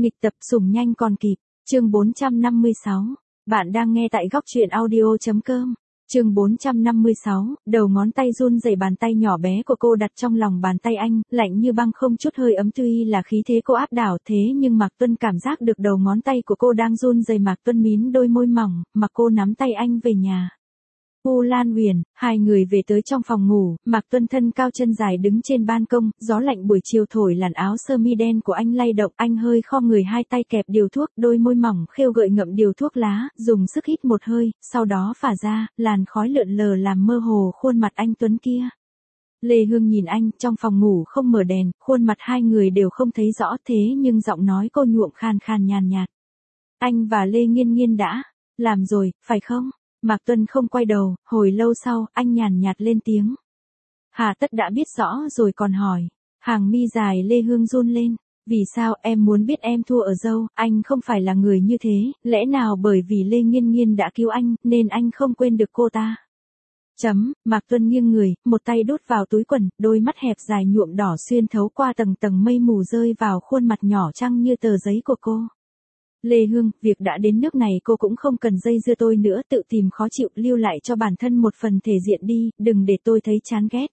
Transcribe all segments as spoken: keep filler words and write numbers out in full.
Nghịch tập sủng nhanh còn kịp, chương bốn trăm năm mươi sáu. Bạn đang nghe tại góc truyện audio.com. Chương bốn trăm năm mươi sáu, đầu ngón tay run rẩy, bàn tay nhỏ bé của cô đặt trong lòng bàn tay anh, lạnh như băng không chút hơi ấm, tuy là khí thế cô áp đảo thế nhưng Mạc Tuân cảm giác được đầu ngón tay của cô đang run rẩy. Mạc Tuân mím đôi môi mỏng, mặc cô nắm tay anh về nhà. U Lan Huyền, hai người về tới trong phòng ngủ, Mạc Tuân thân cao chân dài đứng trên ban công, gió lạnh buổi chiều thổi làn áo sơ mi đen của anh lay động, anh hơi khom người, hai tay kẹp điều thuốc, đôi môi mỏng khêu gợi ngậm điều thuốc lá, dùng sức hít một hơi, sau đó phả ra, làn khói lượn lờ làm mơ hồ khuôn mặt anh tuấn kia. Lê Hương nhìn anh, trong phòng ngủ không mở đèn, khuôn mặt hai người đều không thấy rõ, thế nhưng giọng nói cô nhuộm khan khan nhàn nhạt. Anh và Lê Nghiên Nghiên đã làm rồi, phải không? Mạc Tuân không quay đầu, hồi lâu sau, anh nhàn nhạt lên tiếng. Hà tất đã biết rõ rồi còn hỏi. Hàng mi dài Lê Hương run lên. Vì sao em muốn biết em thua ở dâu, anh không phải là người như thế, lẽ nào bởi vì Lê Nghiên Nghiên đã cứu anh, nên anh không quên được cô ta? Chấm, Mạc Tuân nghiêng người, một tay đút vào túi quần, đôi mắt hẹp dài nhuộm đỏ xuyên thấu qua tầng tầng mây mù rơi vào khuôn mặt nhỏ trăng như tờ giấy của cô. Lê Hương, việc đã đến nước này cô cũng không cần dây dưa tôi nữa, tự tìm khó chịu, lưu lại cho bản thân một phần thể diện đi, đừng để tôi thấy chán ghét.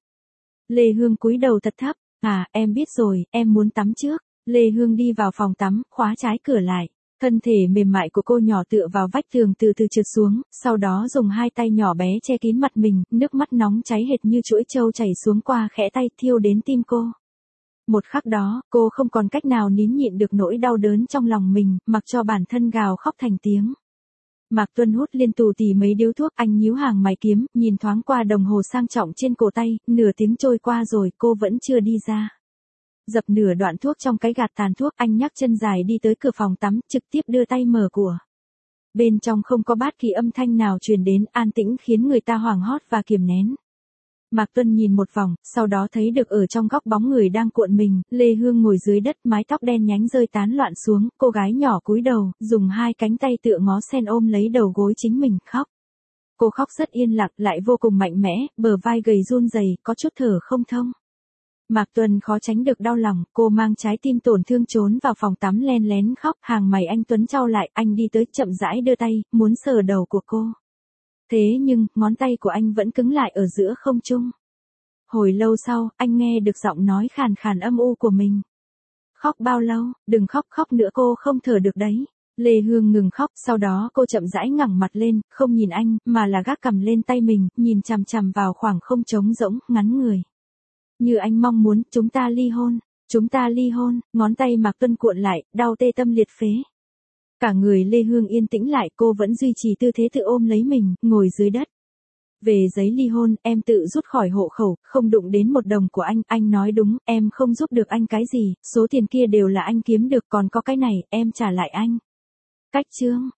Lê Hương cúi đầu thật thấp, à, em biết rồi, em muốn tắm trước. Lê Hương đi vào phòng tắm, khóa trái cửa lại. Thân thể mềm mại của cô nhỏ tựa vào vách tường từ từ trượt xuống, sau đó dùng hai tay nhỏ bé che kín mặt mình, nước mắt nóng cháy hệt như chuỗi trâu chảy xuống qua khẽ tay, thiêu đến tim cô. Một khắc đó, cô không còn cách nào nín nhịn được nỗi đau đớn trong lòng mình, mặc cho bản thân gào khóc thành tiếng. Mạc Tuân hút liên tù tì mấy điếu thuốc, anh nhíu hàng mày kiếm, nhìn thoáng qua đồng hồ sang trọng trên cổ tay, nửa tiếng trôi qua rồi cô vẫn chưa đi ra. Dập nửa đoạn thuốc trong cái gạt tàn thuốc, anh nhắc chân dài đi tới cửa phòng tắm, trực tiếp đưa tay mở của. Bên trong không có bất kỳ âm thanh nào truyền đến, an tĩnh khiến người ta hoảng hốt và kiềm nén. Mạc Tuân nhìn một vòng, sau đó thấy được ở trong góc bóng người đang cuộn mình, Lê Hương ngồi dưới đất, mái tóc đen nhánh rơi tán loạn xuống, cô gái nhỏ cúi đầu, dùng hai cánh tay tựa ngó sen ôm lấy đầu gối chính mình, khóc. Cô khóc rất yên lặng, lại vô cùng mạnh mẽ, bờ vai gầy run rẩy, có chút thở không thông. Mạc Tuân khó tránh được đau lòng, cô mang trái tim tổn thương trốn vào phòng tắm len lén khóc, hàng mày anh tuấn chau lại, anh đi tới chậm rãi đưa tay, muốn sờ đầu của cô. Thế nhưng, ngón tay của anh vẫn cứng lại ở giữa không trung. Hồi lâu sau, anh nghe được giọng nói khàn khàn âm u của mình. Khóc bao lâu, đừng khóc khóc nữa, cô không thở được đấy. Lê Hương ngừng khóc, sau đó cô chậm rãi ngẩng mặt lên, không nhìn anh, mà là gác cằm lên tay mình, nhìn chằm chằm vào khoảng không trống rỗng, ngắn người. Như anh mong muốn, chúng ta ly hôn, chúng ta ly hôn, ngón tay Mạc Tuân cuộn lại, đau tê tâm liệt phế. Cả người Lê Hương yên tĩnh lại, cô vẫn duy trì tư thế tự ôm lấy mình, ngồi dưới đất. Về giấy ly hôn, em tự rút khỏi hộ khẩu, không đụng đến một đồng của anh, anh nói đúng, em không giúp được anh cái gì, số tiền kia đều là anh kiếm được, còn có cái này, em trả lại anh. Cách chương,